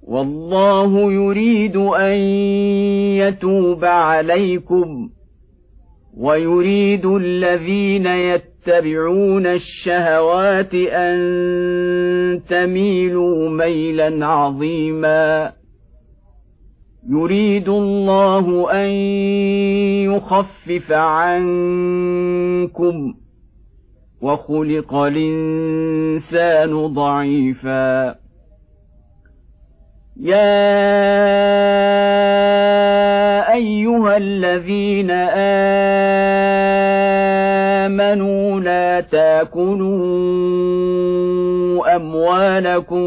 والله يريد أن يتوب عليكم ويريد الذين يتبعون الشهوات أن تميلوا ميلا عظيما يريد الله أن يخفف عنكم وخلق الإنسان ضعيفا يا أيها الذين آمنوا لا تأكلوا أموالكم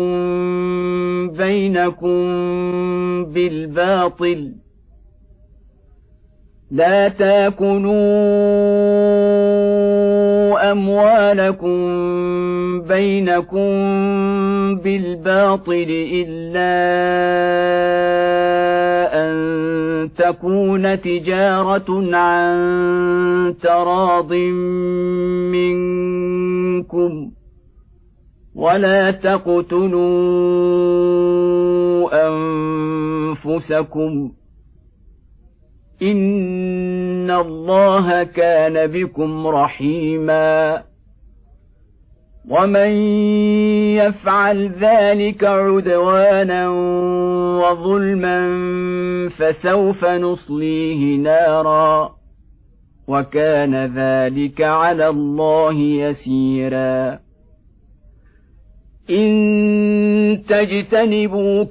بينكم بالباطل إلا أن تكون تجارة عن تراض منكم ولا تقتلوا أنفسكم إن الله كان بكم رحيما ومن يفعل ذلك عدوانا وظلما فسوف نصليه نارا وكان ذلك على الله يسيرا إن تجتنبوا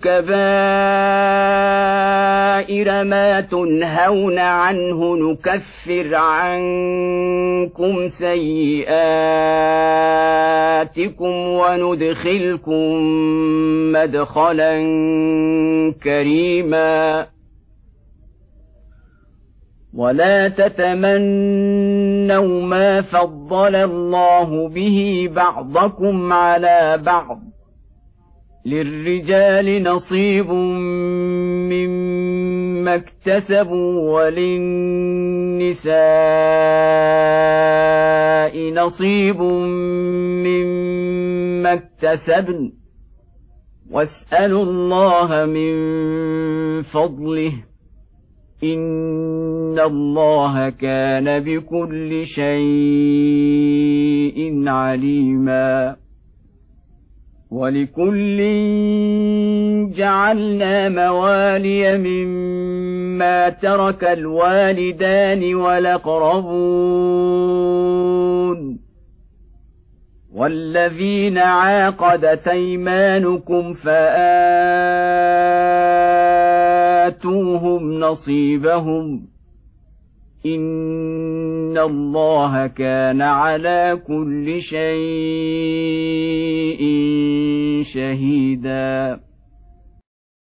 كبائر ما تنهون عنه نكفر عنكم سيئاتكم وندخلكم مدخلا كريما ولا تتمنوا ما فضل الله به بعضكم على بعض للرجال نصيب مما اكتسبوا وللنساء نصيب مما اكتسبن واسألوا الله من فضله إن الله كان بكل شيء عليما ولكل جعلنا موالي مما ترك الوالدان والأقربون والذين عاقدت أيمانكم فآتوهم نصيبهم إن الله كان على كل شيء شهيدا